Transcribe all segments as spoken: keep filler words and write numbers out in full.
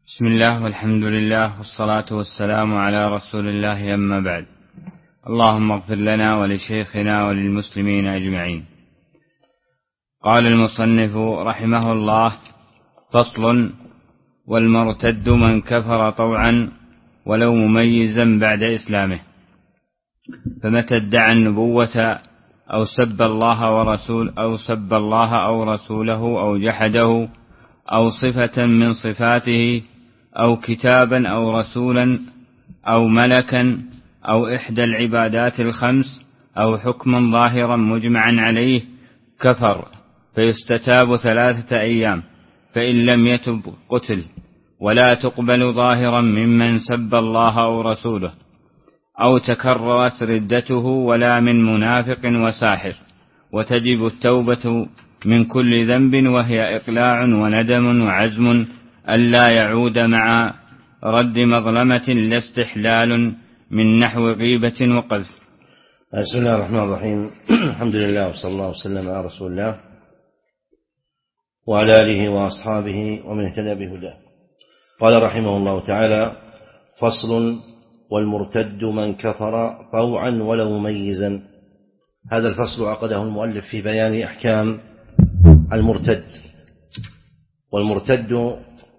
بسم الله والحمد لله والصلاة والسلام على رسول الله، أما بعد. اللهم اغفر لنا ولشيخنا وللمسلمين أجمعين. قال المصنف رحمه الله: فصل: والمرتد من كفر طوعا ولو مميزا بعد إسلامه، فمتى ادعى النبوة أو سب الله ورسول أو سب الله أو رسوله أو جحده أو صفة من صفاته أو كتابا أو رسولا أو ملكا أو إحدى العبادات الخمس أو حكما ظاهرا مجمعا عليه، كفر، فيستتاب ثلاثة أيام، فإن لم يتب قتل، ولا تقبل ظاهرا ممن سب الله أو رسوله، أو تكررت ردته، ولا من منافق وساحر، وتجب التوبة من كل ذنب، وهي إقلاع وندم وعزم ألا يعود مع رد مظلمة لا استحلال من نحو غيبة وقذف. بسم الله الرحمن الرحيم. الحمد لله وصلى الله وسلم على رسول الله وعلى آله وأصحابه ومن اهتدى بهداه. قال رحمه الله تعالى: فصل: والمرتد من كفر طوعا ولو مميزا. هذا الفصل عقده المؤلف في بيان أحكام المرتد. والمرتد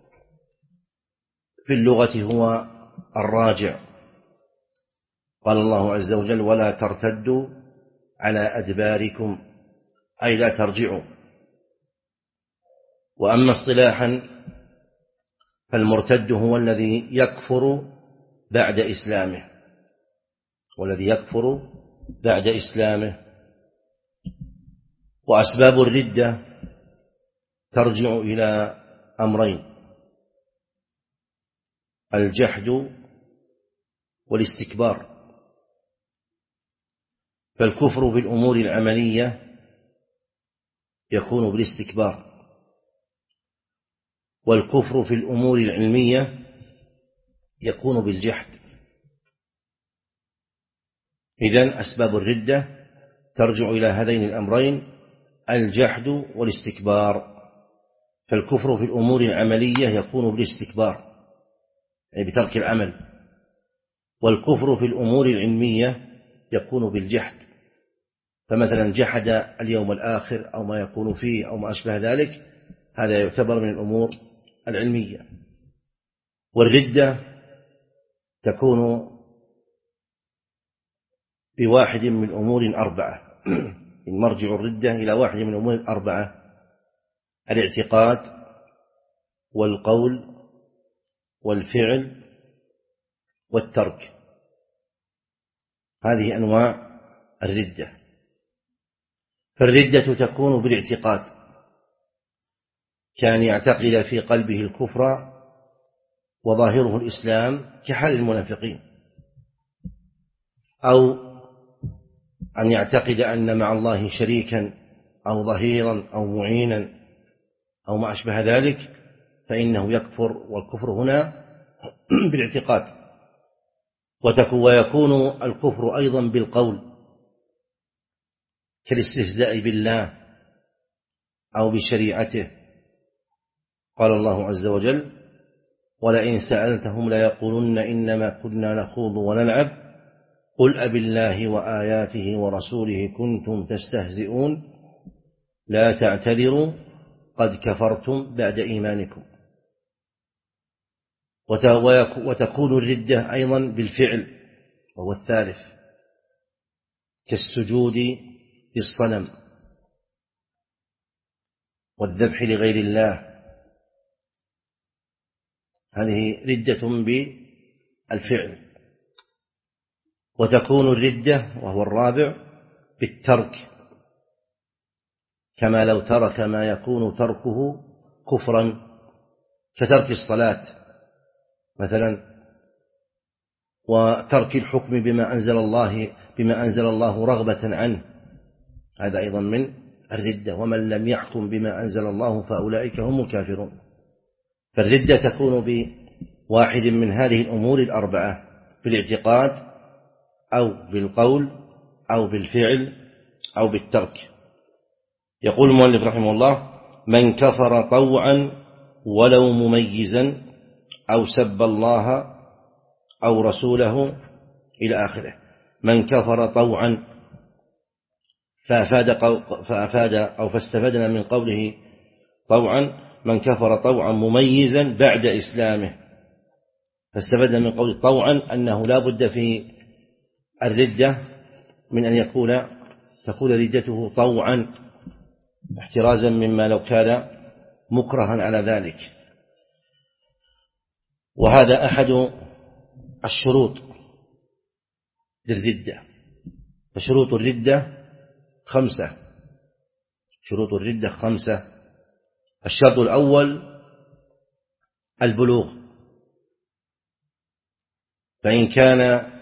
في اللغة هو الراجع. قال الله عز وجل: ولا ترتدوا على أدباركم، أي لا ترجعوا. وأما اصطلاحا فالمرتد هو الذي يكفر بعد إسلامه، والذي يكفر بعد إسلامه. وأسباب الردة ترجع إلى أمرين: الجحد والاستكبار. فالكفر بالأمور العملية يكون بالاستكبار، والكفر في الأمور العلمية يكون بالجحد. إذن أسباب الردة ترجع إلى هذين الأمرين: الجحد والاستكبار. فالكفر في الأمور العملية يكون بالاستكبار، يعني بترك العمل، والكفر في الأمور العلمية يكون بالجحد. فمثلا جحد اليوم الآخر أو ما يكون فيه أو ما أشبه ذلك، هذا يعتبر من الأمور العلمية. والردة تكون بواحد من أمور أربعة. إن مرجع الردة إلى واحد من الأمور الأربعة: الاعتقاد والقول والفعل والترك. هذه أنواع الردة. فالردة تكون بالاعتقاد، كان يعتقد في قلبه الكفر وظاهره الإسلام كحال المنافقين، أو أن يعتقد أن مع الله شريكا أو ظهيرا أو معينا أو ما أشبه ذلك، فإنه يكفر. والكفر هنا بالاعتقاد. ويكون الكفر أيضا بالقول، كالاستهزاء بالله أو بشريعته. قال الله عز وجل: ولئن سألتهم ليقولن إنما كنا نخوض ونلعب قل أبالله وآياته ورسوله كنتم تستهزئون لا تعتذروا قد كفرتم بعد إيمانكم. وتكون الردة أيضا بالفعل، وهو الثالث، كالسجود للصنم والذبح لغير الله. هذه ردة بالفعل. وتكون الردة، وهو الرابع، بالترك، كما لو ترك ما يكون تركه كفرا، كترك الصلاة مثلا، وترك الحكم بما أنزل الله بما أنزل الله رغبة عنه، هذا أيضا من الردة. ومن لم يحكم بما أنزل الله فأولئك هم الكافرون. فالردة تكون بواحد من هذه الأمور الأربعة: بالاعتقاد أو بالقول أو بالفعل أو بالترك. يقول المؤلف رحمه الله: من كفر طوعا ولو مميزا، أو سب الله أو رسوله إلى آخره. من كفر طوعا فأفاد, فأفاد أو فاستفدنا من قوله طوعا من كفر طوعا مميزا بعد إسلامه، فاستفدنا من قوله طوعا أنه لا بد في الردة من أن يكون تكون ردته طوعا احترازا مما لو كان مكرها على ذلك. وهذا أحد الشروط للردة. فشروط الردة خمسة شروط الردة خمسة الشرط الأول البلوغ، فإن كان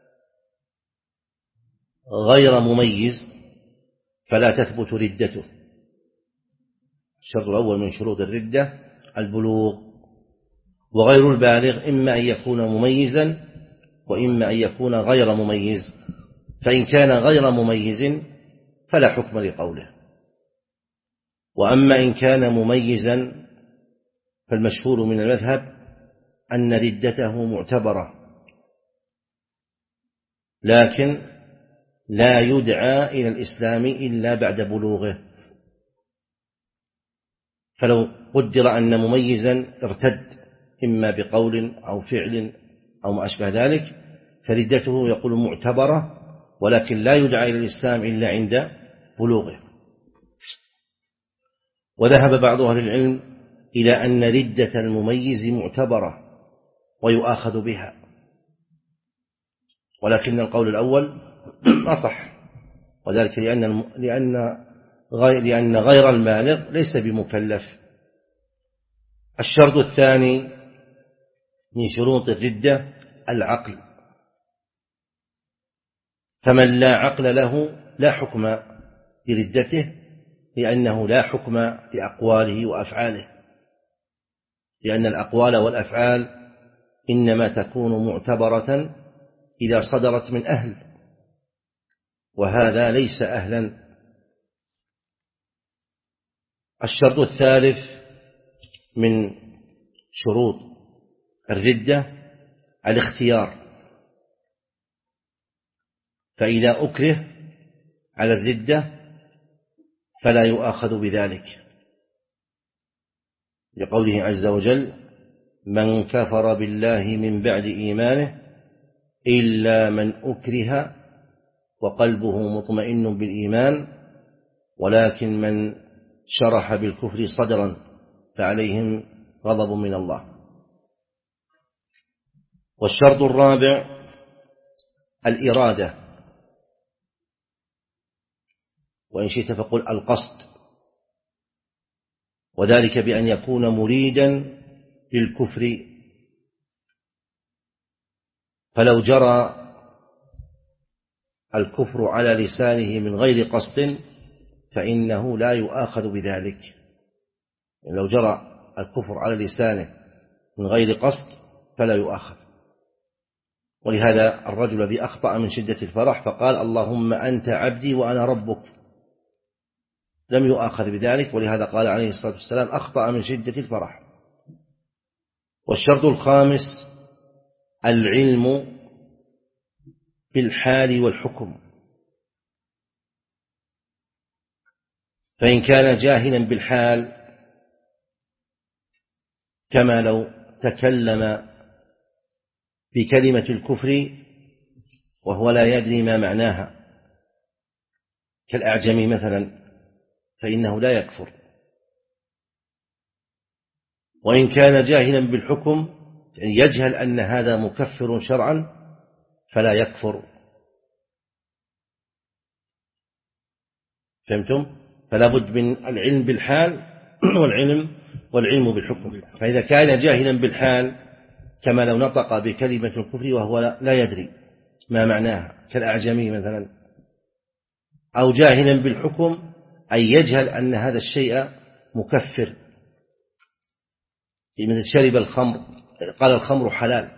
غير مميز فلا تثبت ردته. الشرط الأول من شروط الردة البلوغ، وغير البالغ إما أن يكون مميزا وإما أن يكون غير مميز، فإن كان غير مميز فلا حكم لقوله. وأما إن كان مميزا فالمشهور من المذهب أن ردته معتبرة، لكن لا يدعى إلى الإسلام إلا بعد بلوغه. فلو قدر أن مميزا ارتد إما بقول أو فعل أو ما أشبه ذلك فردته يقول معتبرة، ولكن لا يدعى إلى الإسلام إلا عند بلوغه. وذهب بعض أهل العلم إلى أن ردة المميز معتبرة ويؤاخذ بها، ولكن القول الأول أصح، وذلك لأن لأن غير لأن غير البالغ ليس بمكلف. الشرط الثاني من شروط الردة العقل، فمن لا عقل له لا حكم بردته، لأنه لا حكم بأقواله وأفعاله، لأن الأقوال والأفعال إنما تكون معتبرة إذا صدرت من أهل، وهذا ليس أهلا. الشرط الثالث من شروط الردة الاختيار، فإذا أكره على الردة فلا يؤاخذ بذلك، لقوله عز وجل من كفر بالله من بعد إيمانه إلا من أكره وقلبه مطمئن بالإيمان ولكن من شرح بالكفر صدرا فعليهم غضب من الله. والشرط الرابع الإرادة، وإن شئت فقل القصد، وذلك بأن يكون مريدا للكفر، فلو جرى الكفر على لسانه من غير قصد فإنه لا يؤاخذ بذلك. لو جرى الكفر على لسانه من غير قصد فلا يؤاخذ. ولهذا الرجل الذي أخطأ من شدة الفرح فقال اللهم أنت عبدي وأنا ربك لم يؤاخذ بذلك، ولهذا قال عليه الصلاة والسلام أخطأ من شدة الفرح. والشرط الخامس العلم بالحال والحكم، فإن كان جاهلا بالحال كما لو تكلم بكلمة الكفر وهو لا يدري ما معناها كالأعجمي مثلا فإنه لا يكفر. وإن كان جاهلا بالحكم يعني يجهل أن هذا مكفر شرعا فلا يكفر. فهمتم؟ فلا بد من العلم بالحال والعلم والعلم بالحكم. فإذا كان جاهلا بالحال كما لو نطق بكلمة الكفر وهو لا يدري ما معناها كالأعجمي مثلا، أو جاهلا بالحكم أي يجهل أن هذا الشيء مكفر، مثل شرب الخمر قال الخمر حلال،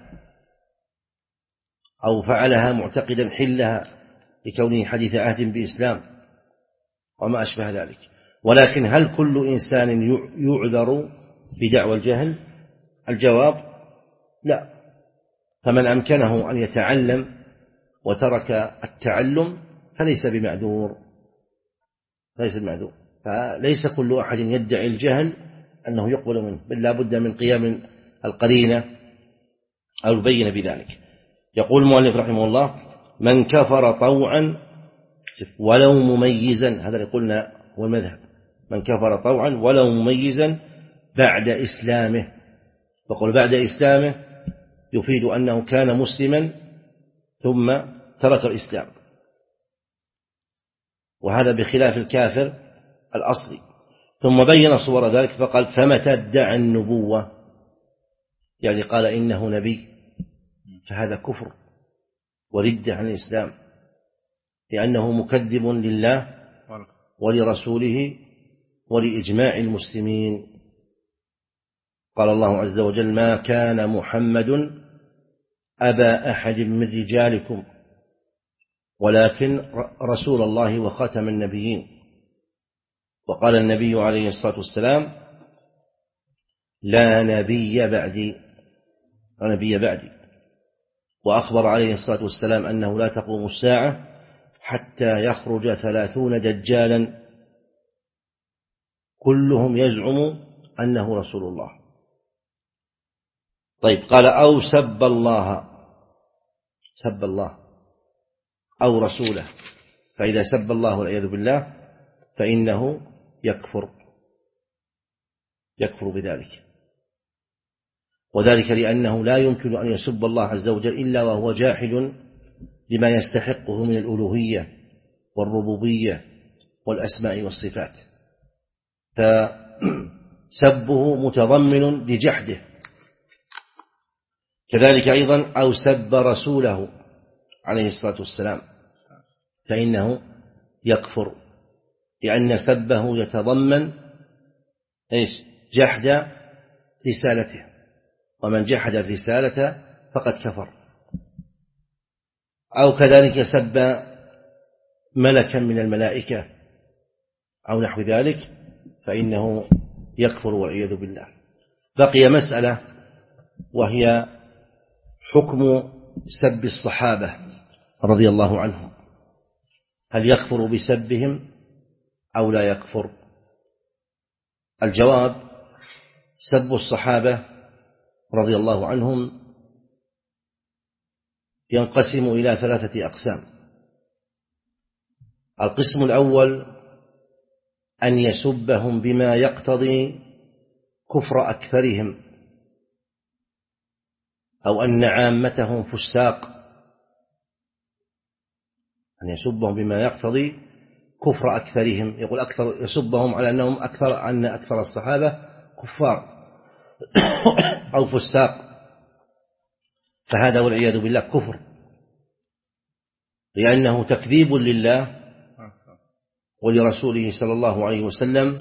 أو فعلها معتقدا حلها لكونه حديث عهد بإسلام وما أشبه ذلك. ولكن هل كل إنسان يعذر بدعوى الجهل؟ الجواب لا، فمن أمكنه أن يتعلم وترك التعلم فليس بمعذور، ليس بمعذور. فليس كل أحد يدعي الجهل أنه يقبل منه، بل لا بد من قيام القرينة أو البينة بذلك. يقول المؤلف رحمه الله: من كفر طوعا ولو مميزا، هذا اللي قلنا هو المذهب، من كفر طوعا ولو مميزا بعد إسلامه. فقل بعد إسلامه يفيد أنه كان مسلما ثم ترك الإسلام، وهذا بخلاف الكافر الأصلي. ثم بين صور ذلك فقال: فمتى ادعى النبوة، يعني قال إنه نبي، فهذا كفر وردة عن الإسلام، لأنه مكذب لله ولرسوله ولإجماع المسلمين. قال الله عز وجل: ما كان محمد أبا أحد من رجالكم ولكن رسول الله وخاتم النبيين. وقال النبي عليه الصلاة والسلام: لا نبي بعدي، لا نبي بعدي. وأخبر عليه الصلاة والسلام أنه لا تقوم الساعة حتى يخرج ثلاثون دجالا كلهم يزعم أنه رسول الله. طيب، قال: أو سب الله، سب الله أو رسوله، فإذا سب الله والعياذ بالله فإنه يكفر، يكفر بذلك. وذلك لأنه لا يمكن أن يسب الله عز وجل إلا وهو جاحد لما يستحقه من الألوهية والربوبية والأسماء والصفات، فسبه متضمن لجحده. كذلك أيضا أو سب رسوله عليه الصلاة والسلام فإنه يكفر، لأن سبه يتضمن إيش؟ جحد رسالته، ومن جحد الرسالة فقد كفر. أو كذلك سب ملكا من الملائكة أو نحو ذلك فإنه يكفر والعياذ بالله. بقي مسألة وهي حكم سب الصحابة رضي الله عنهم، هل يكفر بسبهم أو لا يكفر؟ الجواب: سب الصحابة رضي الله عنهم ينقسم إلى ثلاثة أقسام. القسم الأول أن يسبهم بما يقتضي كفر أكثرهم، أو أن عامتهم فساق، أن يسبهم بما يقتضي كفر أكثرهم، يقول أكثر، يسبهم على أنهم أكثر، أن أكثر الصحابة كفار أو فساق، فهذا والعياذ بالله كفر، لأنه تكذيب لله ولرسوله صلى الله عليه وسلم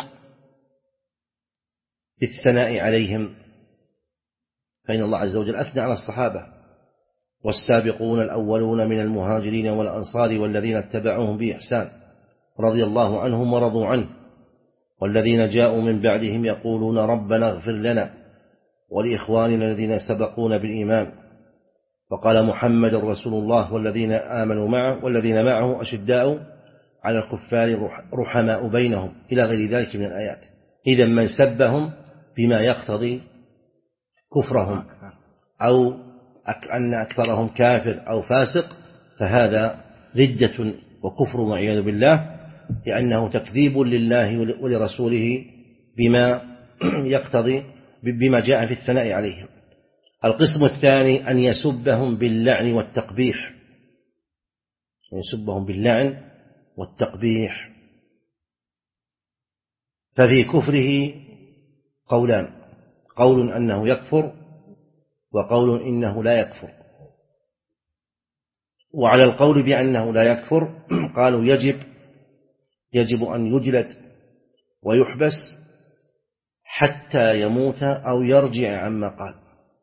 بالثناء عليهم، فإن الله عز وجل أثنى على الصحابة: والسابقون الأولون من المهاجرين والأنصار والذين اتبعوهم بإحسان رضي الله عنهم ورضوا عنه والذين جاءوا من بعدهم يقولون ربنا اغفر لنا ولإخواننا الذين سبقونا بالإيمان. وقال محمد رسول الله والذين آمنوا معه والذين معه أشداء على الكفار رحماء بينهم، إلى غير ذلك من الآيات. إذا من سبهم بما يقتضي كفرهم أو أن أكثرهم كافر أو فاسق فهذا ردة وكفر والعياذ بالله، لأنه تكذيب لله ولرسوله بما يقتضي بما جاء في الثناء عليهم. القسم الثاني أن يسبهم باللعن والتقبيح، يسبهم باللعن والتقبيح، ففي كفره قولان: قول أنه يكفر، وقول إنه لا يكفر. وعلى القول بأنه لا يكفر قالوا يجب يجب أن يجلد ويحبس حتى يموت أو يرجع عما قال.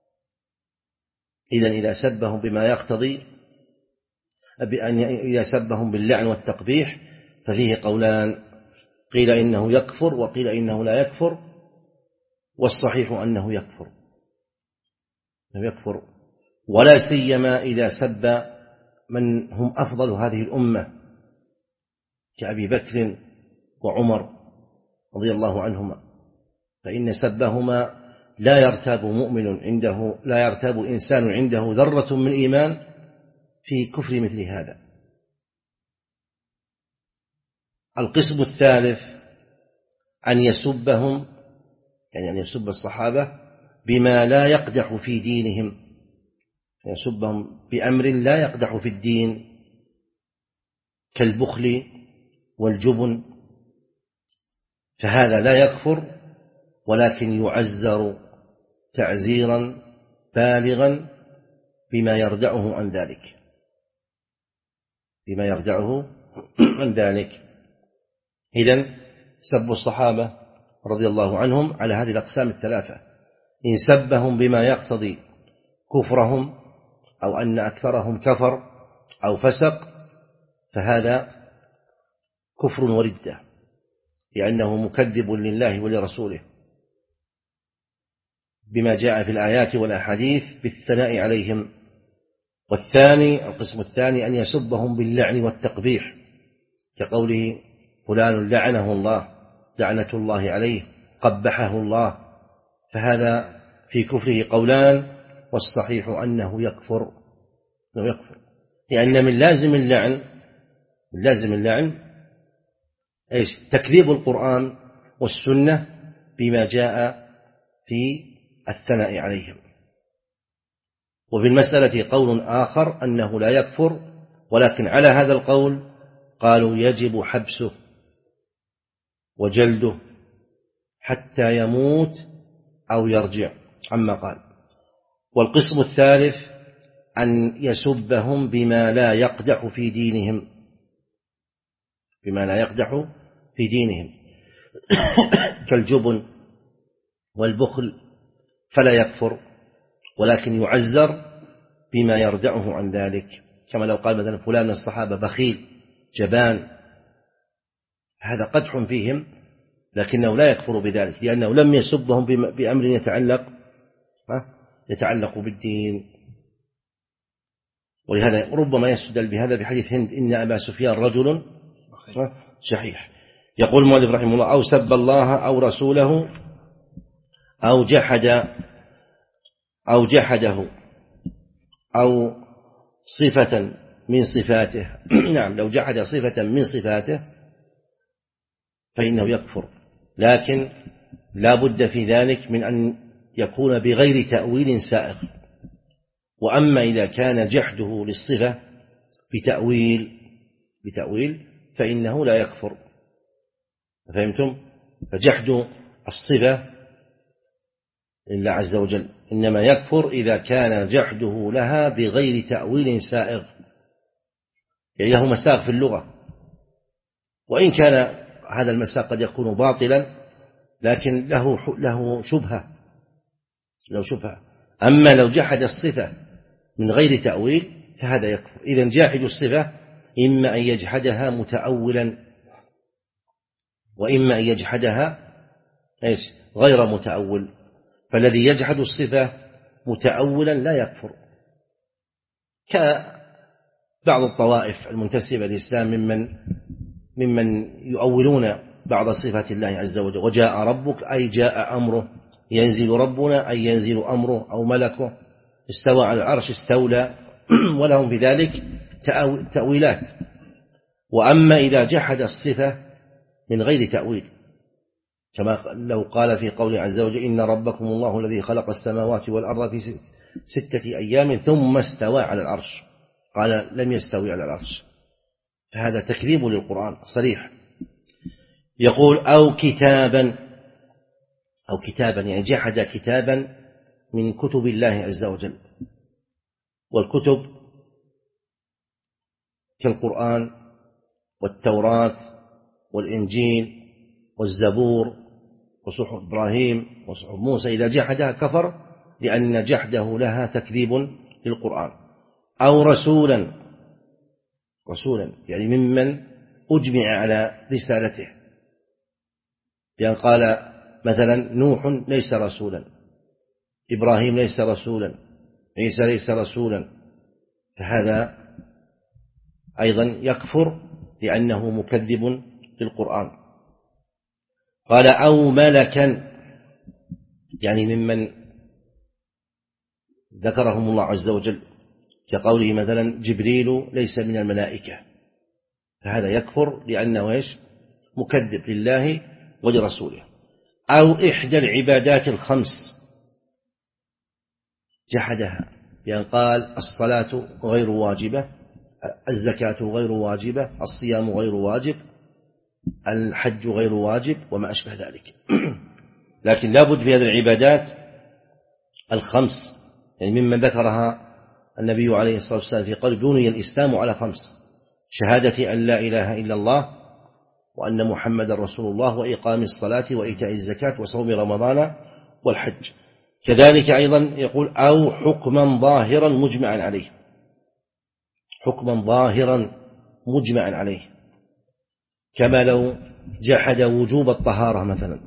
إذن إذا سبهم بما يقتضي بأن إذا سبهم باللعن والتقبيح ففيه قولان: قيل إنه يكفر وقيل إنه لا يكفر، والصحيح أنه يكفر. أنه يكفر، ولا سيما إذا سب من هم أفضل هذه الأمة كأبي بكر وعمر رضي الله عنهما، فإن سبهما لا يرتاب مؤمن عنده لا يرتاب إنسان عنده ذرة من إيمان في كفر مثل هذا. القسم الثالث أن يسبهم، يعني أن يسب الصحابة بما لا يقدح في دينهم، يسبهم بأمر لا يقدح في الدين كالبخل والجبن، فهذا لا يكفر ولكن يعزر تعزيرا بالغا بما يردعه عن ذلك بما يردعه عن ذلك. إذن سب الصحابة رضي الله عنهم على هذه الأقسام الثلاثة: إن سبهم بما يقتضي كفرهم أو أن أكثرهم كفر أو فسق فهذا كفر وردة، لأنه مكذب لله ولرسوله بما جاء في الآيات والأحاديث بالثناء عليهم. والثاني القسم الثاني أن يسبهم باللعن والتقبيح كقوله فلان لعنه الله، لعنة الله عليه، قبحه الله، فهذا في كفره قولان، والصحيح أنه يكفر أنه يكفر لأن من لازم اللعن من لازم اللعن إيش؟ تكذيب القرآن والسنة بما جاء في الثناء عليهم. وفي المسألة قول آخر أنه لا يكفر، ولكن على هذا القول قالوا يجب حبسه وجلده حتى يموت أو يرجع عما قال. والقسم الثالث أن يسبهم بما لا يقدح في دينهم بما لا يقدح في دينهم كالجبن والبخل، فلا يكفر ولكن يعزر بما يردعه عن ذلك، كما لو قال مثلا فلان من الصحابة بخيل جبان، هذا قدح فيهم لكنه لا يكفر بذلك لأنه لم يسبهم بأمر يتعلق يتعلق بالدين. ولهذا ربما يستدل بهذا بحديث هند إن أبا سفيان رجل شحيح. يقول المؤلف رحمه الله: أو سب الله أو رسوله أو جحد أو جحده أو صفة من صفاته نعم لو جحد صفة من صفاته فإنه يكفر، لكن لا بد في ذلك من أن يكون بغير تأويل سائغ. وأما إذا كان جحده للصفة بتأويل بتأويل فإنه لا يكفر. فهمتم؟ فجحد الصفة لله عز وجل إنما يكفر إذا كان جحده لها بغير تأويل سائغ، يعني له مساق في اللغة، وإن كان هذا المساق قد يكون باطلا لكن له له شبهة له شبهة. أما لو جحد الصفة من غير تأويل فهذا يكفر. إذن جاحد الصفة إما أن يجحدها متأولا وإما أن يجحدها إيش غير متأول، فالذي يجحد الصفة متأولا لا يكفر، كبعض الطوائف المنتسبة للإسلام ممن ممن يؤولون بعض صفات الله عز وجل: وجاء ربك أي جاء أمره، ينزل ربنا أي ينزل أمره أو ملكه، استوى على العرش استولى ولهم بذلك تأويلات. وأما إذا جحد الصفة من غير تأويل كما لو قال في قوله عز وجل: إن ربكم الله الذي خلق السماوات والأرض في ستة أيام ثم استوى على العرش، قال لم يستوي على العرش، فهذا تكذيب للقرآن صريح. يقول: أو كتابا أو كتابا يعني جحد كتابا من كتب الله عز وجل، والكتب كالقرآن والتوراة والإنجيل والزبور وصحف إبراهيم وصحف موسى، إذا جحدها كفر لأن جحده لها تكذيب للقرآن. أو رسولا رسولا يعني ممن أجمع على رسالته، يعني قال مثلا نوح ليس رسولا، إبراهيم ليس رسولا، عيسى ليس رسولا، فهذا أيضا يكفر لأنه مكذب للقرآن. قال أو ملكا، يعني ممن ذكرهم الله عز وجل كقوله مثلا جبريل ليس من الملائكة، فهذا يكفر لأنه إيش؟ مكذب لله ولرسوله. أو إحدى العبادات الخمس جحدها، بأن قال الصلاة غير واجبة، الزكاة غير واجبة، الصيام غير واجب، الحج غير واجب، وما أشبه ذلك. لكن لا بد في هذه العبادات الخمس، يعني ممن ذكرها النبي عليه الصلاة والسلام في قول بني الإسلام على خمس: شهادة أن لا إله إلا الله وأن محمد رسول الله، وإقام الصلاة، وإيتاء الزكاة، وصوم رمضان، والحج. كذلك أيضا يقول أو حكما ظاهرا مجمعا عليه، حكما ظاهرا مجمعا عليه، كما لو جحد وجوب الطهارة مثلا،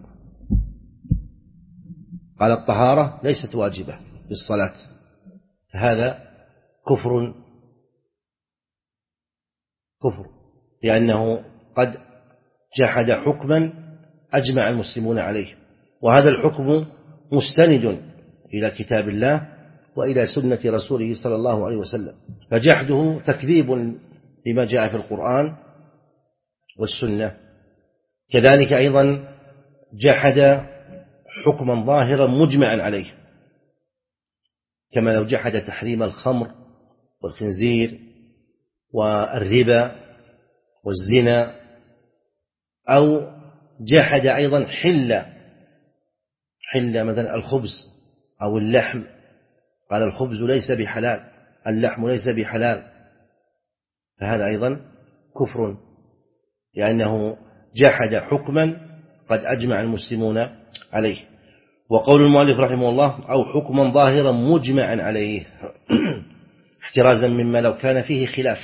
قال الطهارة ليست واجبة بالصلاة، هذا كفر كفر لأنه قد جحد حكما أجمع المسلمون عليه، وهذا الحكم مستند إلى كتاب الله وإلى سنة رسوله صلى الله عليه وسلم، فجحده تكذيب لما جاء في القرآن والسنة. كذلك أيضا جحد حكما ظاهرا مجمعا عليه، كما لو جحد تحريم الخمر والخنزير والربا والزنا، أو جحد أيضا حل حل مثلا الخبز أو اللحم، قال الخبز ليس بحلال، اللحم ليس بحلال، فهذا أيضا كفر لأنه جحد حكما قد أجمع المسلمون عليه. وقول المؤلف رحمه الله أو حكما ظاهرا مجمعا عليه احترازا مما لو كان فيه خلاف،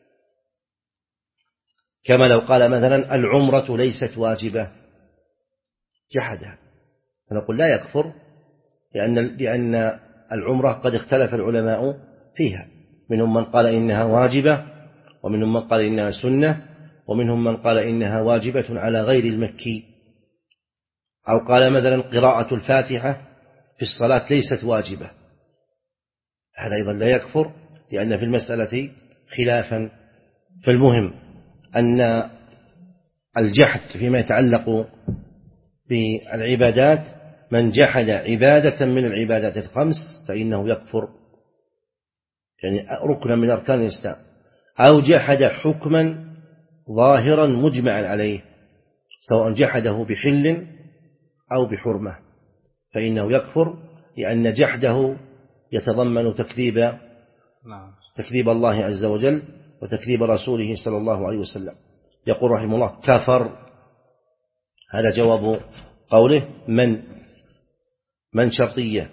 كما لو قال مثلا العمرة ليست واجبة جحدها، فنقول لا يكفر لأن, لأن العمرة قد اختلف العلماء فيها، منهم من قال إنها واجبة، ومنهم من قال إنها سنة، ومنهم من قال إنها واجبة على غير المكي، أو قال مثلا قراءة الفاتحة في الصلاة ليست واجبة، هذا أيضا لا يكفر لأن في المسألة خلافا. فالمهم أن الجحد فيما يتعلق بالعبادات، من جحد عبادة من العبادات الخمس فإنه يكفر، يعني ركنا من أركان الإسلام، أو جحد حكما ظاهرا مجمعا عليه، سواء جحده بحل أو بحرمة، فإنه يكفر لأن جحده يتضمن تكذيب تكذيب الله عز وجل وتكذيب رسوله صلى الله عليه وسلم. يقول رحمه الله كفر، هذا جواب قوله من من شرطية،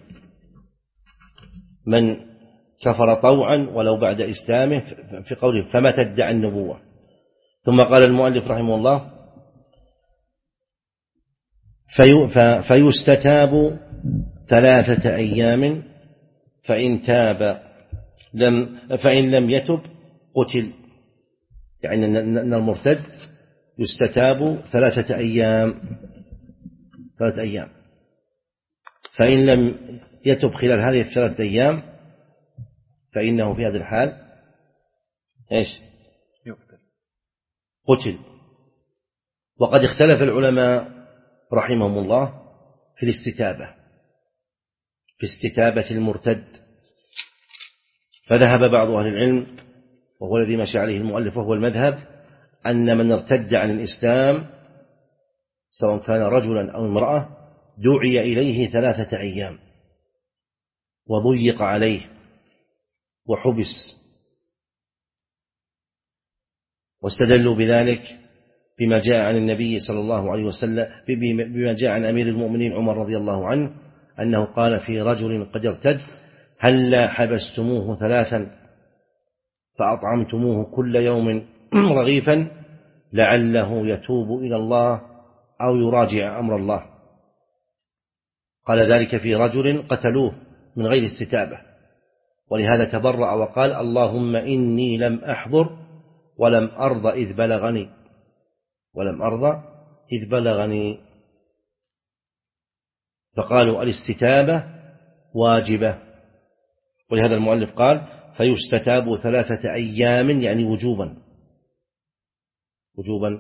من كفر طوعا ولو بعد إسلامه، في قوله فمتى ادعى النبوة. ثم قال المؤلف رحمه الله في فيستتاب ثلاثة أيام، فإن تاب لم فإن لم يتب قتل، يعني أن المرتد يستتاب ثلاثة أيام ثلاثة أيام فإن لم يتب خلال هذه الثلاثة أيام فإنه في هذا الحال إيش؟ قتل. وقد اختلف العلماء رحمهم الله في الاستتابة في استتابة المرتد، فذهب بعض أهل العلم وهو الذي مشى عليه المؤلف وهو المذهب أن من ارتد عن الإسلام سواء كان رجلا أو امرأة دعي إليه ثلاثة أيام وضيق عليه وحبس، واستدلوا بذلك بما جاء عن النبي صلى الله عليه وسلم، بما جاء عن أمير المؤمنين عمر رضي الله عنه أنه قال في رجل قد ارتد هلا حبستموه ثلاثا فأطعمتموه كل يوم رغيفا لعله يتوب إلى الله أو يراجع أمر الله. قال ذلك في رجل قتلوه من غير استتابة، ولهذا تبرأ وقال اللهم إني لم أحضر ولم أرض إذ بلغني ولم أرض إذ بلغني. فقالوا الاستتابة واجبة، ولهذا المؤلف قال فيستتاب ثلاثة أيام يعني وجوبا وجوبا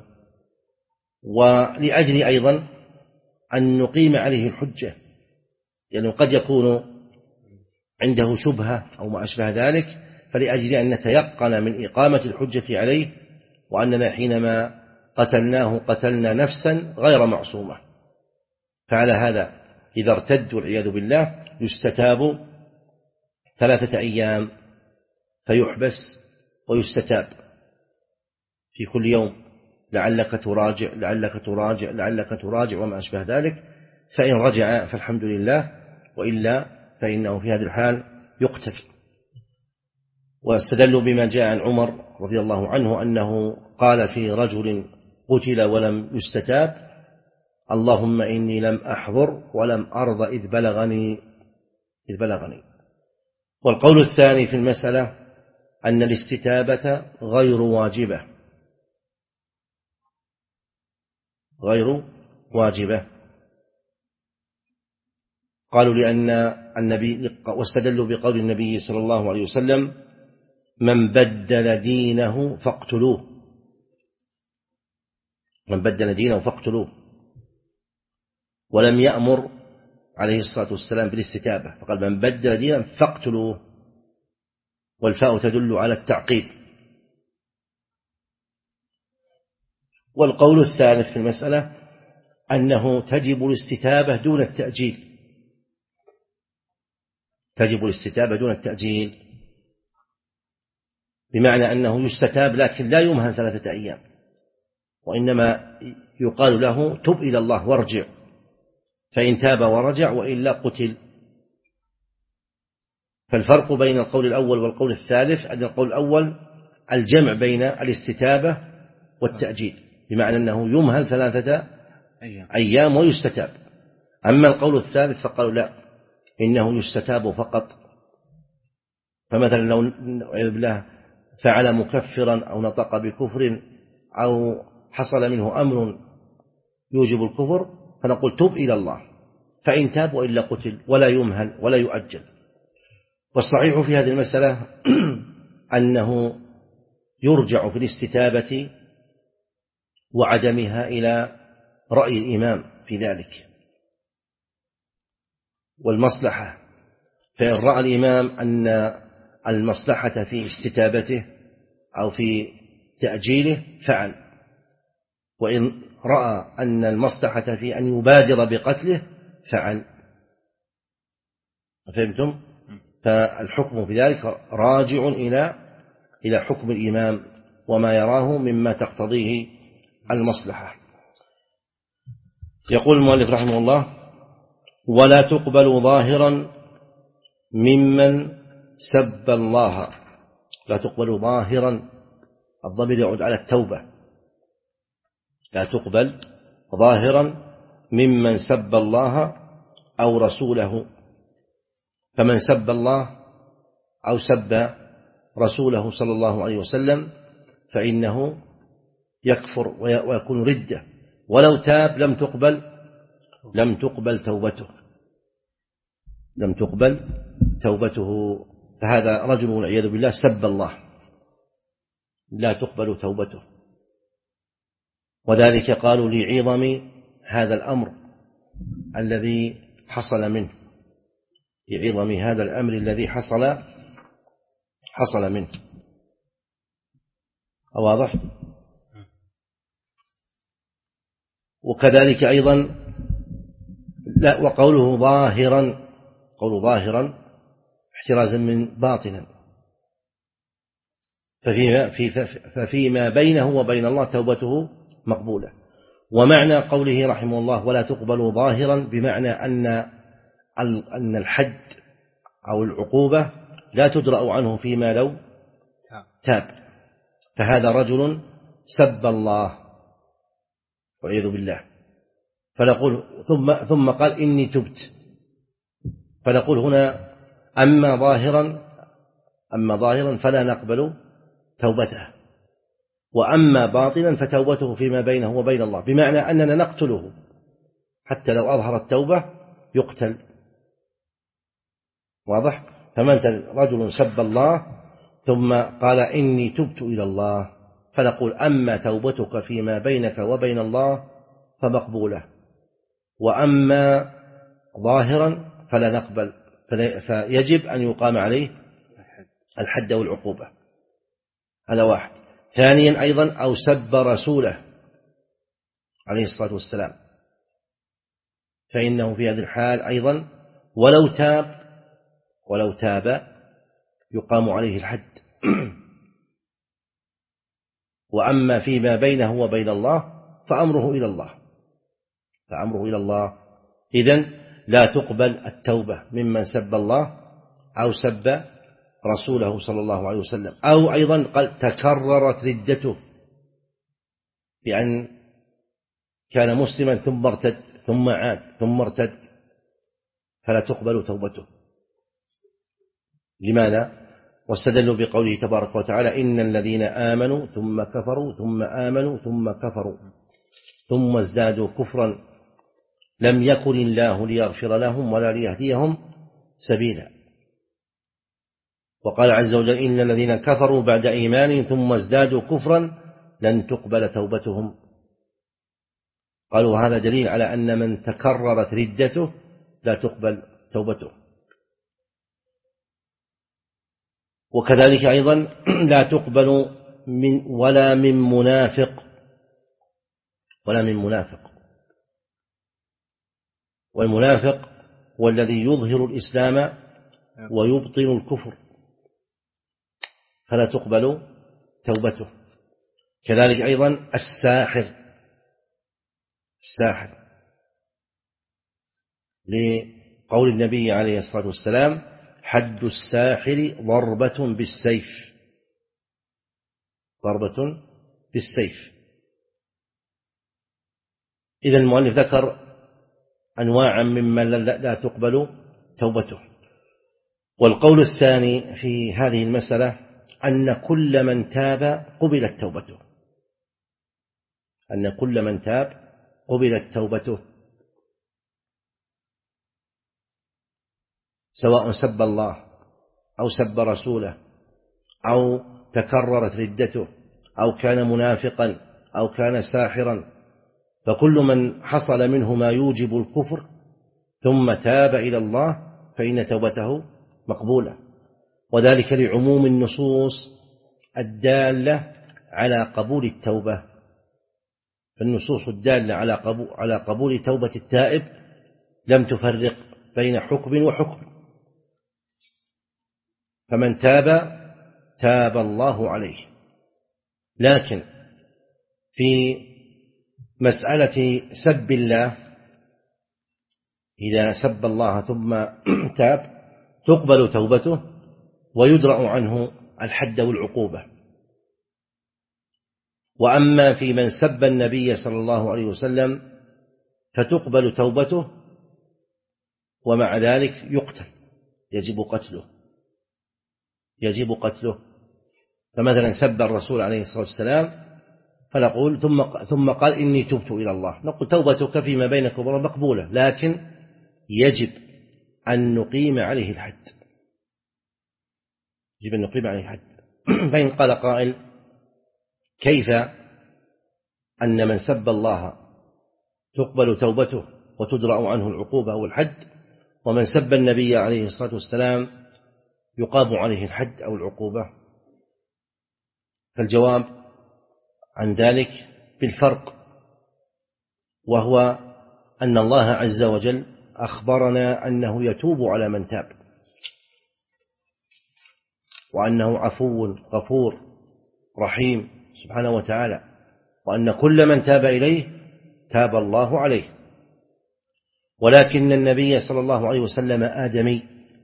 ولأجل أيضا أن نقيم عليه الحجة، لأنه قد يكون عنده شبهة أو ما أشبه ذلك، فلأجل أن نتيقن من إقامة الحجة عليه وأننا حينما قتلناه قتلنا نفسا غير معصومة. فعلى هذا إذا ارتدوا والعياذ بالله يستتاب ثلاثة أيام، فيحبس ويستتاب في كل يوم لعلك تراجع لعلك تراجع لعلك تراجع وما أشبه ذلك. فإن رجع فالحمد لله، وإلا فإنه في هذه الحال يقتل. واستدلوا بما جاء عن عمر رضي الله عنه أنه قال في رجل قتل ولم يستتاب اللهم إني لم أحضر ولم أرض إذ بلغني إذ بلغني. والقول الثاني في المسألة أن الاستتابة غير واجبة غير واجبة قالوا لأن النبي واستدلوا بقول النبي صلى الله عليه وسلم من بدل دينه فاقتلوه من بدل دينه فاقتلوه ولم يأمر عليه الصلاة والسلام بالاستتابة، فقال من بدل دينه فاقتلوه، والفاء تدل على التعقيب. والقول الثالث في المسألة أنه تجب الاستتابة دون التأجيل تجب الاستتابة دون التأجيل بمعنى أنه يستتاب لكن لا يمهل ثلاثة أيام، وإنما يقال له تب إلى الله وارجع، فإن تاب ورجع وإلا قتل. فالفرق بين القول الأول والقول الثالث أن القول الأول الجمع بين الاستتابة والتأجيل، بمعنى أنه يمهل ثلاثة أيام ويستتاب. أما القول الثالث فقالوا لا، إنه يستتاب فقط. فمثلا لو نعوذ بالله فعل مكفرا أو نطق بكفر أو حصل منه أمر يوجب الكفر فنقول تب إلى الله، فإن تاب وإلا قتل، ولا يمهل ولا يؤجل. والصحيح في هذه المسألة أنه يرجع في الاستتابة وعدمها إلى رأي الإمام في ذلك والمصلحة. فإن رأى الإمام أن المصلحة في استتابته أو في تأجيله فعل، وإن رأى أن المصلحة في أن يبادر بقتله فعل. فهمتم؟ فالحكم في ذلك راجع إلى إلى حكم الإمام وما يراه مما تقتضيه المصلحة. يقول المؤلف رحمه الله ولا تقبل ظاهرا ممن سب الله. لا تقبل ظاهرا، الضمير يعود على التوبة. لا تقبل ظاهرا ممن سب الله أو رسوله. فمن سب الله أو سب رسوله صلى الله عليه وسلم فإنه يكفر ويكون ردة، ولو تاب لم تقبل لم تقبل توبته لم تقبل توبته. فهذا رجل والعياذ بالله سب الله، لا تقبل توبته. وذلك قالوا لعظم هذا الأمر الذي حصل منه لعظم هذا الأمر الذي حصل حصل منه. واضح؟ وكذلك أيضا لا وقوله ظاهرا، قول ظاهرا احترازا من باطنا، ففيما, ففيما بينه وبين الله توبته مقبولة. ومعنى قوله رحمه الله ولا تقبل ظاهرا بمعنى أن أن الحد أو العقوبة لا تدرأ عنه فيما لو تاب. فهذا رجل سب الله والعياذ بالله، فنقول ثم ثم قال إني تبت، فنقول هنا أما ظاهرا أما ظاهرا فلا نقبل توبته، وأما باطنا فتوبته فيما بينه وبين الله، بمعنى أننا نقتله، حتى لو أظهر التوبة يقتل. واضح؟ فمن رجل سب الله ثم قال إني تبت إلى الله، فنقول أما توبتك فيما بينك وبين الله فمقبولة، وأما ظاهرا فلا نقبل، فيجب أن يقام عليه الحد والعقوبة. هذا واحد. ثانيا أيضا أو سب رسوله عليه الصلاة والسلام، فإنه في هذه الحال أيضا ولو تاب ولو تاب يقام عليه الحد. وأما فيما بينه وبين الله فأمره إلى الله فأمره إلى الله إذن لا تقبل التوبة ممن سب الله أو سب رسوله صلى الله عليه وسلم، أو أيضا قال تكررت ردته، بأن كان مسلما ثم ارتد ثم عاد ثم ارتد، فلا تقبل توبته. لماذا؟ واستدلوا بقوله تبارك وتعالى إن الذين آمنوا ثم كفروا ثم آمنوا ثم كفروا ثم ازدادوا كفرا لم يكن الله ليغفر لهم ولا ليهديهم سبيلا. وقال عز وجل إن الذين كفروا بعد إيمانهم ثم ازدادوا كفرا لن تقبل توبتهم. قالوا هذا دليل على أن من تكررت ردته لا تقبل توبته. وكذلك أيضا لا تقبل من ولا من منافق ولا من منافق والمنافق هو الذي يظهر الإسلام ويبطن الكفر، فلا تقبل توبته. كذلك أيضا الساحر الساحر لقول النبي عليه الصلاة والسلام حد الساحر ضربة بالسيف ضربة بالسيف. إذا المؤلف ذكر أنواعا ممن لا تقبل توبته. والقول الثاني في هذه المسألة أن كل من تاب قبلت توبته أن كل من تاب قبلت توبته، سواء سب الله أو سب رسوله أو تكررت ردته أو كان منافقا أو كان ساحرا، فكل من حصل منه ما يوجب الكفر ثم تاب إلى الله فإن توبته مقبولة، وذلك لعموم النصوص الدالة على قبول التوبة. فالنصوص الدالة على قبول, على قبول توبة التائب لم تفرق بين حكم وحكم، فمن تاب تاب الله عليه. لكن في مسألة سب الله إذا سب الله ثم تاب تقبل توبته ويدرأ عنه الحد والعقوبة. وأما في من سب النبي صلى الله عليه وسلم فتقبل توبته ومع ذلك يقتل، يجب قتله يجب قتله فمثلا سب الرسول عليه الصلاة والسلام فنقول ثم ثم قال إني تبت إلى الله، نقول توبتك فيما بينك وبين مقبولة، لكن يجب أن نقيم عليه الحد يجب أن نقيم عليه الحد. فإن قال قائل كيف أن من سب الله تقبل توبته وتدرأ عنه العقوبة أو الحد، ومن سب النبي عليه الصلاة والسلام يقام عليه الحد أو العقوبة؟ فالجواب عن ذلك بالفرق، وهو أن الله عز وجل أخبرنا أنه يتوب على من تاب، وأنه عفو غفور رحيم سبحانه وتعالى، وأن كل من تاب إليه تاب الله عليه. ولكن النبي صلى الله عليه وسلم آدمي،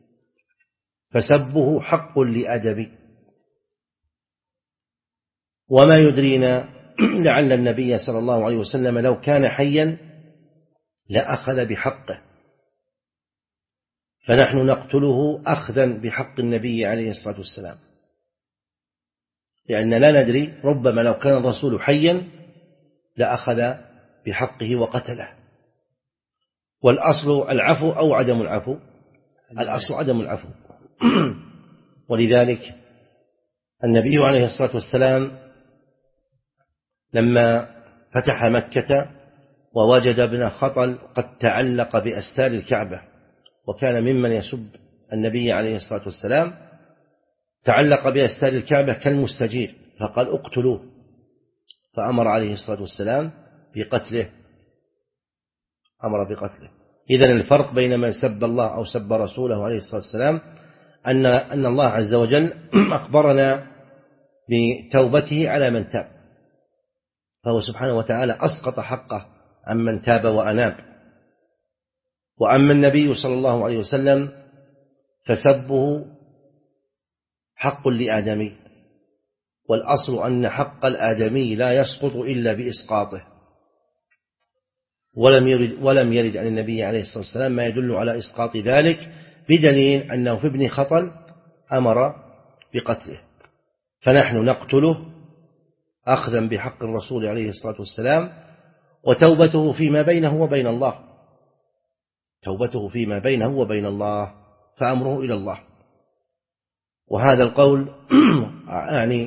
فسبه حق لأدبي، وما يدرينا لعل النبي صلى الله عليه وسلم لو كان حيا لأخذ بحقه، فنحن نقتله أخذا بحق النبي عليه الصلاة والسلام، لأن لا ندري، ربما لو كان الرسول حيا لأخذ بحقه وقتله. والأصل العفو أو عدم العفو؟ الأصل عدم العفو. ولذلك النبي عليه الصلاة والسلام لما فتح مكة ووجد ابن خطل قد تعلق بأستار الكعبة، وكان ممن يسب النبي عليه الصلاة والسلام، تعلق بأستار الكعبة كالمستجير، فقال اقتلوه، فأمر عليه الصلاة والسلام بقتله، أمر بقتله. إذن الفرق بين من سب الله أو سب رسوله عليه الصلاة والسلام أن أن الله عز وجل أخبرنا بتوبته على من تاب، فهو سبحانه وتعالى أسقط حقه عمن تاب وأناب. وأما النبي صلى الله عليه وسلم فسبه حق لآدمي، والأصل أن حق الآدمي لا يسقط إلا بإسقاطه، ولم يرد, ولم يرد عن النبي عليه الصلاة والسلام ما يدل على إسقاط ذلك، بدليل أنه في ابن خطل أمر بقتله. فنحن نقتله أخذا بحق الرسول عليه الصلاة والسلام، وتوبته فيما بينه وبين الله، توبته فيما بينه وبين الله، فأمره إلى الله. وهذا القول يعني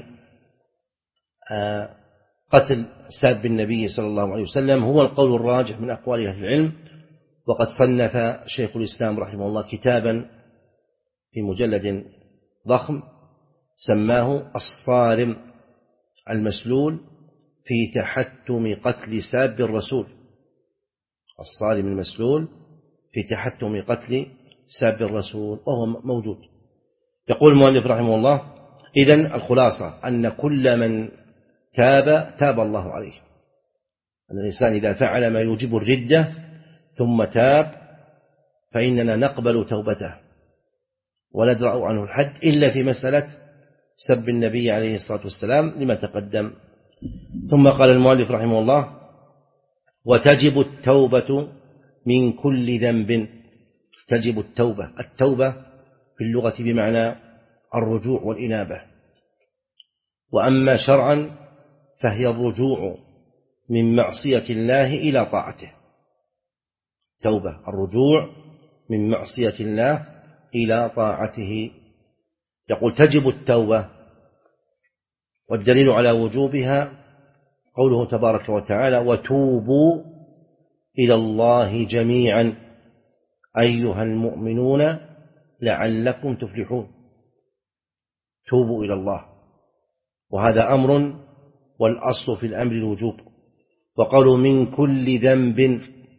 قتل ساب النبي صلى الله عليه وسلم هو القول الراجح من أقوال أهل العلم. وقد صنف شيخ الإسلام رحمه الله كتابا في مجلد ضخم سماه الصارم المسلول في تحتم قتل ساب الرسول، الصارم المسلول في تحتم قتل ساب الرسول، وهو موجود. يقول المؤلف رحمه الله: إذن الخلاصة أن كل من تاب تاب الله عليه، أن الإنسان إذا فعل ما يوجب الردة ثم تاب فإننا نقبل توبته وندرأ عنه الحد، إلا في مسألة سب النبي عليه الصلاة والسلام لما تقدم. ثم قال المؤلف رحمه الله: وتجب التوبة من كل ذنب. تجب التوبة، التوبة في اللغة بمعنى الرجوع والإنابة، وأما شرعا فهي الرجوع من معصية الله إلى طاعته. توبة الرجوع من معصية الله إلى طاعته. يقول تجب التوبة، والدليل على وجوبها قوله تبارك وتعالى: وتوبوا إلى الله جميعا أيها المؤمنون لعلكم تفلحون. توبوا إلى الله، وهذا أمر، والأصل في الأمر الوجوب. وقالوا من كل ذنب،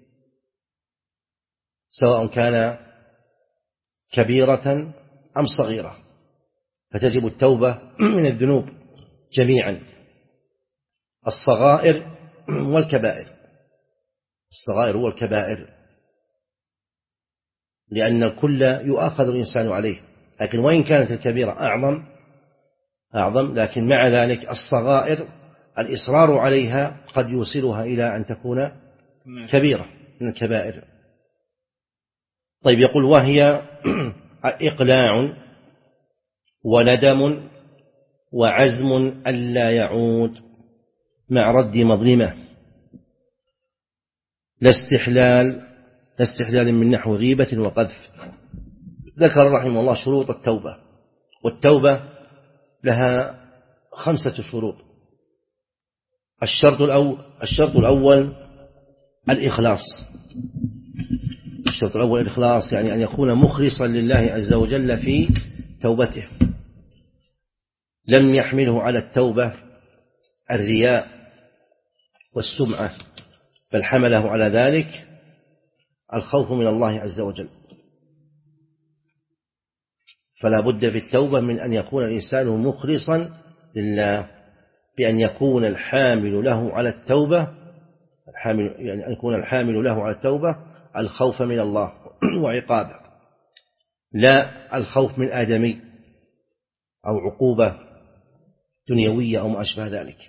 سواء كان كبيرة أم صغيرة، فتجب التوبة من الذنوب جميعا، الصغائر والكبائر، الصغائر والكبائر، لأن الكل يؤاخذ الإنسان عليه، لكن وإن كانت الكبيرة أعظم أعظم لكن مع ذلك الصغائر الإصرار عليها قد يوصلها إلى أن تكون كبيرة من الكبائر. طيب، يقول: وهي إقلاع وندم وعزم ألا يعود مع رد مظلمة، لا استحلال لا استحلال من نحو غيبة وقذف. ذكر رحمه الله شروط التوبة، والتوبة لها خمسة شروط. الشرط الأول الشرط الأول الإخلاص. الشرط الأول الإخلاص، يعني أن يكون مخلصا لله عز وجل في توبته، لم يحمله على التوبة الرياء والسمعة، بل حمله على ذلك الخوف من الله عز وجل. فلا بد في التوبة من أن يكون الإنسان مخلصا لله، بأن يكون الحامل له على التوبة الحامل يعني أن يكون الحامل له على التوبة الخوف من الله وعقابه، لا الخوف من آدمي أو عقوبة دنيوية أو ما أشبه ذلك.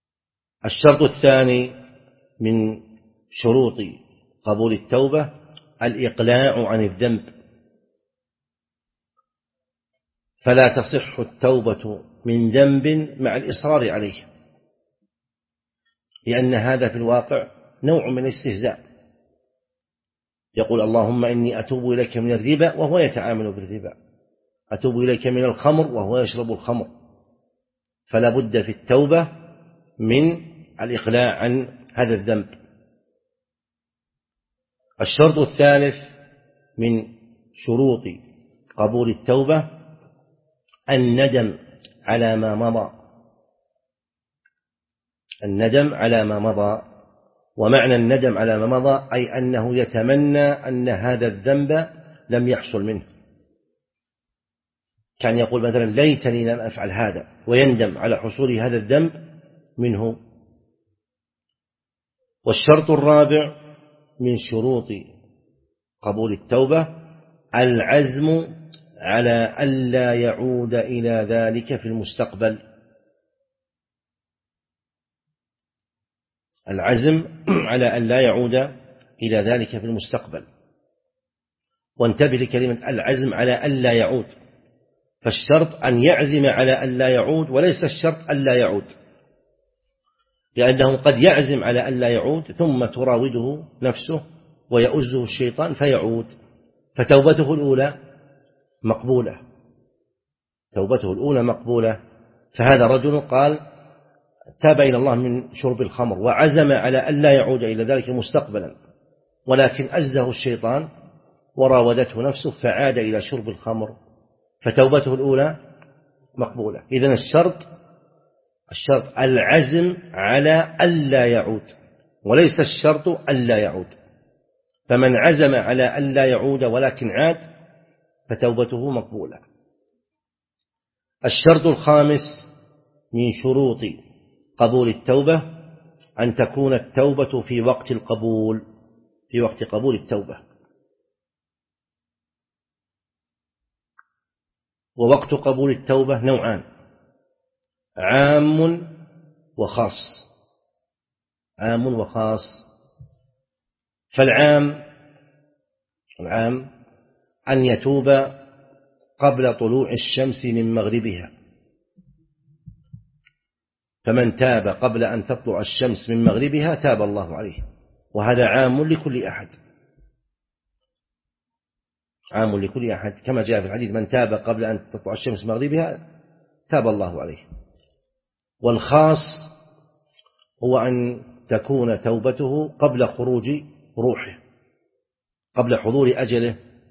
الشرط الثاني من شروط قبول التوبة الإقلاع عن الذنب، فلا تصح التوبة من ذنب مع الإصرار عليه، لأن هذا في الواقع نوع من الاستهزاء. يقول اللهم إني أتوب إليك من الربا وهو يتعامل بالربا، أتوب إليك من الخمر وهو يشرب الخمر، فلا بد في التوبة من الإقلاع عن هذا الذنب. الشرط الثالث من شروط قبول التوبة الندم على ما مضى، الندم على ما مضى. ومعنى الندم على ما مضى أي أنه يتمنى أن هذا الذنب لم يحصل منه، كان يقول مثلا ليتني لم أفعل هذا، ويندم على حصول هذا الذنب منه. والشرط الرابع من شروط قبول التوبة العزم على ألا يعود إلى ذلك في المستقبل، العزم على ألا يعود إلى ذلك في المستقبل. وانتبه لكلمة العزم على ألا يعود، فالشرط أن يعزم على ألا يعود وليس الشرط ألا يعود، لأنه قد يعزم على ألا يعود ثم تراوده نفسه ويؤزه الشيطان فيعود، فتوبته الأولى مقبولة، توبته الأولى مقبولة. فهذا رجل قال تاب إلى الله من شرب الخمر وعزم على ألا يعود إلى ذلك مستقبلا، ولكن أزه الشيطان وراودته نفسه فعاد إلى شرب الخمر، فتوبته الأولى مقبولة. إذن الشرط الشرط العزم على ألا يعود وليس الشرط ألا يعود، فمن عزم على ألا يعود ولكن عاد فتوبته مقبولة. الشرط الخامس من شروط قبول التوبة أن تكون التوبة في وقت القبول، في وقت قبول التوبة. ووقت قبول التوبة نوعان، عام وخاص، عام وخاص. فالعام العام أن يتوب قبل طلوع الشمس من مغربها، فمن تاب قبل أن تطلع الشمس من مغربها تاب الله عليه، وهذا عام لكل أحد، عام لكل أحد كما جاء في الحديث من تاب قبل أن تطلع الشمس من مغربها تاب الله عليه. والخاص هو أن تكون توبته قبل خروج روحه، قبل حضور أجله،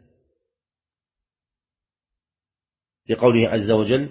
لقوله عز وجل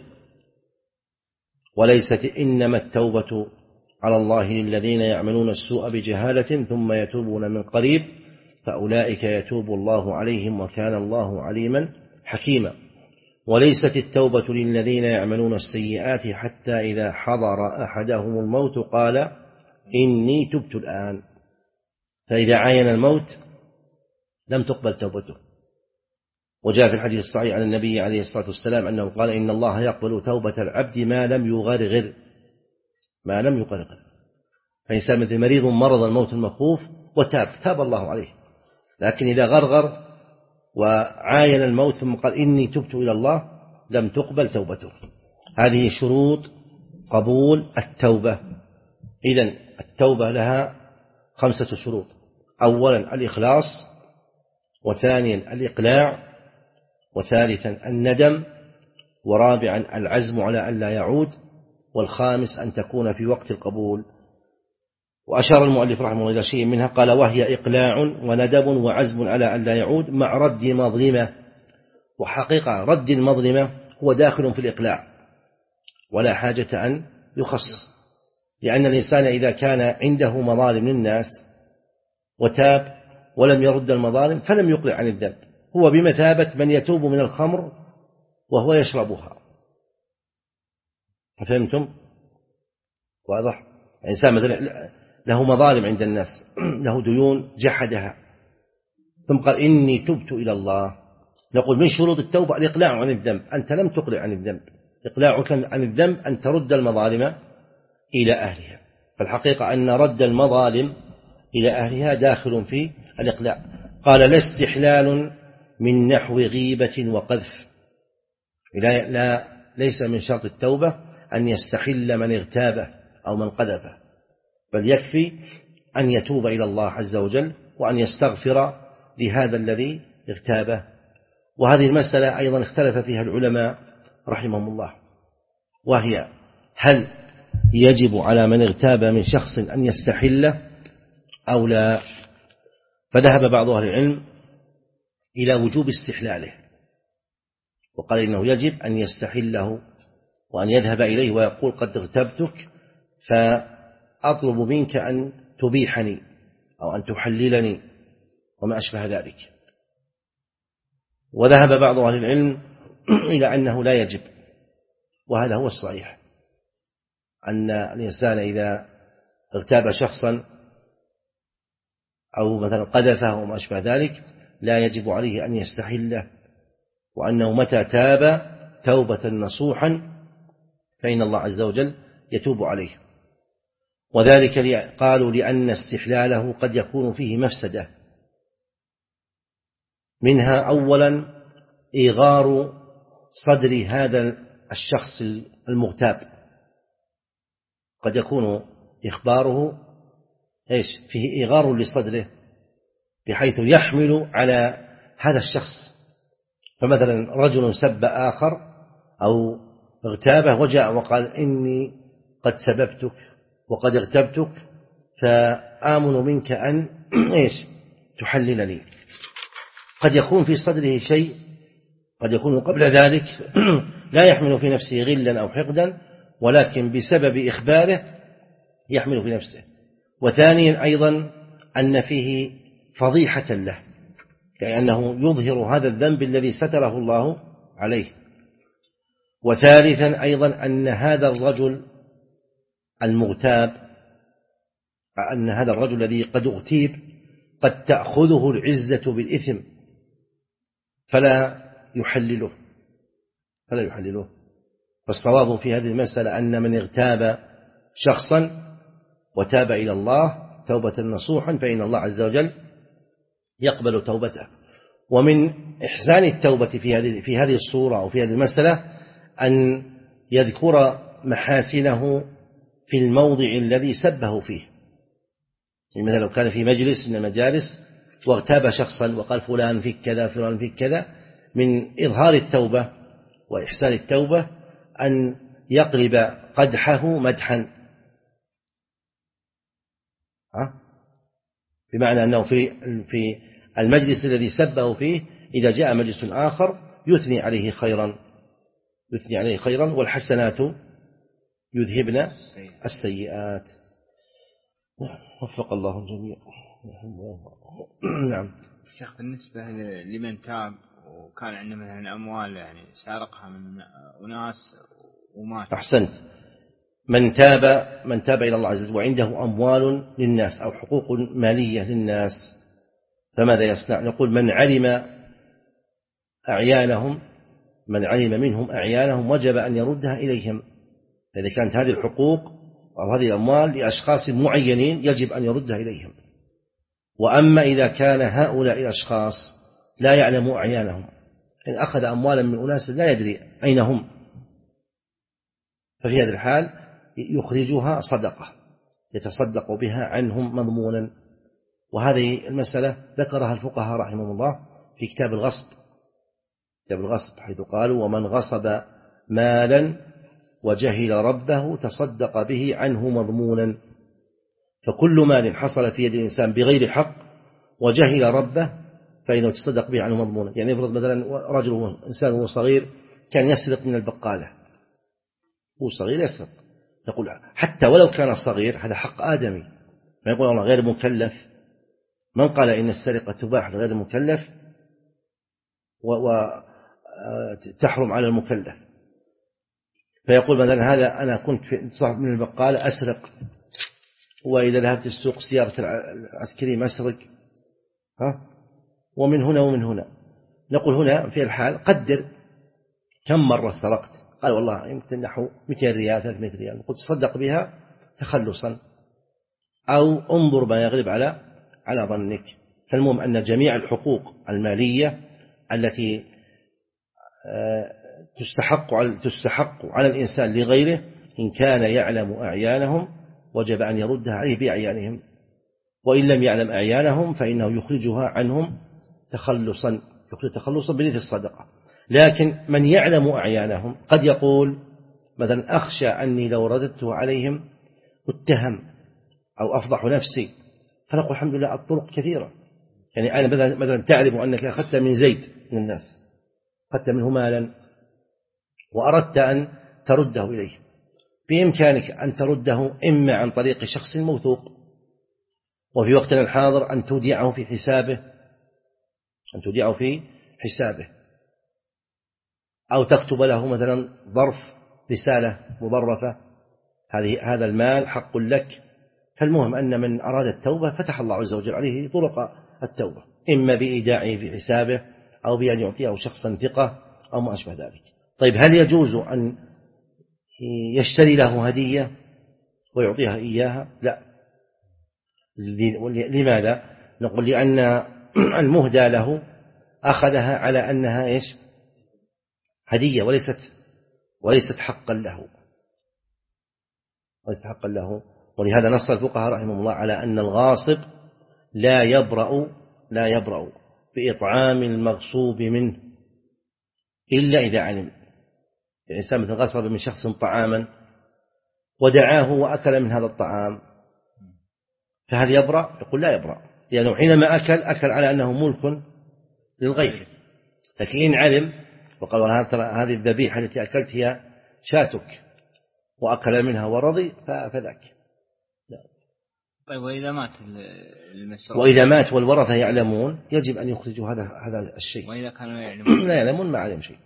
وليست إنما التوبة على الله للذين يعملون السوء بجهالة ثم يتوبون من قريب فأولئك يتوب الله عليهم وكان الله عليما حكيما. وليست التوبة للذين يعملون السيئات حتى إذا حضر أحدهم الموت قال إني تبت الآن، فإذا عاين الموت لم تقبل توبته. وجاء في الحديث الصحيح عن النبي عليه الصلاة والسلام أنه قال إن الله يقبل توبة العبد ما لم يغرغر، ما لم يغرغر. فإنسان مثل مريض مرض الموت المخوف وتاب تاب الله عليه، لكن إذا غرغر وعاين الموت ثم قال إني تبت إلى الله لم تقبل توبته. هذه شروط قبول التوبة. إذن التوبة لها خمسة شروط، أولا الإخلاص، وثانيا الإقلاع، وثالثا الندم، ورابعا العزم على أن لا يعود، والخامس أن تكون في وقت القبول. وأشار المؤلف رحمه الله إلى شيء منها، قال وهي إقلاع وندب وعزم على أن لا يعود مع رد مظلمة. وحقيقة رد المظلمة هو داخل في الإقلاع ولا حاجة أن يخص، لأن الإنسان إذا كان عنده مظالم للناس وتاب ولم يرد المظالم فلم يقلع عن الذنب، هو بمثابة من يتوب من الخمر وهو يشربها. فهمتم؟ واضح؟ الإنسان مثلا له مظالم عند الناس، له ديون جحدها، ثم قال إني تبت إلى الله، نقول من شروط التوبة الإقلاع عن الذنب. أنت لم تقلع عن الذنب، إقلاعك عن الذنب أن ترد المظالم إلى أهلها. فالحقيقة أن رد المظالم إلى أهلها داخل في الإقلاع. قال لا استحلال من نحو غيبة وقذف، لا, لا ليس من شرط التوبة أن يستحل من اغتابه أو من قذفه، بل يكفي أن يتوب إلى الله عز وجل وأن يستغفر لهذا الذي اغتابه. وهذه المسألة أيضا اختلف فيها العلماء رحمهم الله، وهي هل يجب على من اغتاب من شخص أن يستحله أو لا؟ فذهب بعض أهل العلم إلى وجوب استحلاله، وقال إنه يجب أن يستحله وأن يذهب إليه ويقول قد اغتبتك فأطلب منك أن تبيحني أو أن تحللني وما أشبه ذلك. وذهب بعض أهل العلم إلى أنه لا يجب، وهذا هو الصحيح، أن الإنسان إذا اغتاب شخصا أو مثلا قذفه وما أشبه ذلك لا يجب عليه أن يستحله، وأنه متى تاب توبة نصوحا فإن الله عز وجل يتوب عليه. وذلك قالوا لأن استحلاله قد يكون فيه مفسدة، منها أولا إيغار صدر هذا الشخص المغتاب، قد يكون إخباره إيش فيه إيغار لصدره بحيث يحمل على هذا الشخص. فمثلا رجل سب آخر أو اغتابه وجاء وقال إني قد سببتك وقد اغتبتك فآمن منك أن إيش تحللني. قد يكون في صدره شيء، قد يكون قبل ذلك لا يحمل في نفسه غلا أو حقدا، ولكن بسبب إخباره يحمل في نفسه. وثانيا أيضا أن فيه فضيحة له، كأنه يظهر هذا الذنب الذي ستره الله عليه. وثالثا أيضا أن هذا الرجل المغتاب، أن هذا الرجل الذي قد اغتيب قد تأخذه العزة بالإثم فلا يحلله فلا يحلله فالصواب في هذه المسألة أن من اغتاب شخصا وتاب إلى الله توبة نصوحا فإن الله عز وجل يقبل توبته. ومن إحسان التوبة في هذه في هذه الصورة أو في هذه المسألة أن يذكر محاسنه في الموضع الذي سبه فيه. مثلا لو كان في مجلس من المجالس واغتاب شخصا وقال فلان فيك كذا فلان فيك كذا، من إظهار التوبة وإحسان التوبة أن يقلب قدحه مدحا، بمعنى أنه في في المجلس الذي سبه فيه إذا جاء مجلس آخر يثني عليه خيرا يثني عليه خيرا والحسنات يذهبن السيئات. وفق الله الجميع. نعم. شيخ بالنسبة لمن تاب وكان عنده مثلا أموال يعني سارقها من أناس ومات. أحسنت. من تاب من تاب إلى الله عز وجل وعنده أموال للناس أو حقوق مالية للناس فماذا يصنع؟ نقول من علم أعيانهم من علم منهم أعيانهم وجب أن يردها إليهم. إذا كانت هذه الحقوق أو هذه الأموال لأشخاص معينين يجب أن يردها إليهم. وأما إذا كان هؤلاء الأشخاص لا يعلم أعيانهم، إن أخذ أموالا من أناس لا يدري أين هم، ففي هذا الحال يخرجها صدقة يتصدق بها عنهم مضمونا. وهذه المسألة ذكرها الفقهاء رحمهم الله في كتاب الغصب كتاب الغصب حيث قالوا ومن غصب مالا وجهل ربه تصدق به عنه مضمونا. فكل مال حصل في يد الإنسان بغير حق وجهل ربه فإنه تصدق به عنه مضمونا. يعني افرض مثلا رجل إنسان وهو صغير كان يسرق من البقالة، هو صغير يسرق، نقول حتى ولو كان صغير هذا حق آدمي، ما يقول الله غير مكلف. من قال إن السرقة تباح لغير مكلف وتحرم على المكلف؟ فيقول مثلا هذا أنا كنت في صاحب من البقالة أسرق، وإذا ذهبت السوق سيارة العسكري مسرق، ها ومن هنا ومن هنا. نقول هنا في الحال قدر كم مرة سرقت، قال والله يمكن نحو مئتين ريال ثلاثمائة ريال، قلت تصدق بها تخلصا أو انظر ما يغلب على على ظنك. فالمهم أن جميع الحقوق المالية التي تستحق على تستحق على الإنسان لغيره إن كان يعلم أعيانهم وجب أن يردها عليه بأعيانهم، وإن لم يعلم أعيانهم فإنه يخرجها عنهم تخلصا يخرج تخلصا بنية الصدقة. لكن من يعلم أعيانهم قد يقول مثلا أخشى أني لو رددته عليهم اتهم أو أفضح نفسي، فنقول الحمد لله الطرق كثيرة. يعني أنا مثلا تعلم أنك أخذت من زيد من الناس، أخذت منه مالا وأردت أن ترده إليه، بإمكانك أن ترده إما عن طريق شخص موثوق، وفي وقتنا الحاضر أن توديعه في حسابه أن توديعه في حسابه أو تكتب له مثلا ظرف رسالة مضرفة هذه هذا المال حق لك. فالمهم أن من أراد التوبة فتح الله عز وجل عليه طرق التوبة، إما بإيداعه في حسابه أو بأن يعطيه شخصا ثقة أو ما أشبه ذلك. طيب هل يجوز أن يشتري له هدية ويعطيها إياها؟ لا. لماذا؟ نقول لأن المهدى له أخذها على أنها إيش؟ هدية وليست وليست حقا له وليست حقا له ولهذا نص الفقهاء رحمهم الله على أن الغاصب لا يبرأ لا يبرأ بإطعام المغصوب منه إلا إذا علم. الإنسان مثل غصب من شخص طعاما ودعاه وأكل من هذا الطعام، فهل يبرأ؟ يقول لا يبرأ، لأنه يعني حينما أكل أكل على أنه ملك للغير. لكن إن علم وقال هذه الذبيحة التي أكلت هي شاتك وأكل منها ورضي فذاك. طيب وإذا مات المسروق وإذا مات والورثة يعلمون يجب أن يخرجوا هذا هذا الشيء. وإذا كانوا يعلمون لا يعلمون ما علم شيء.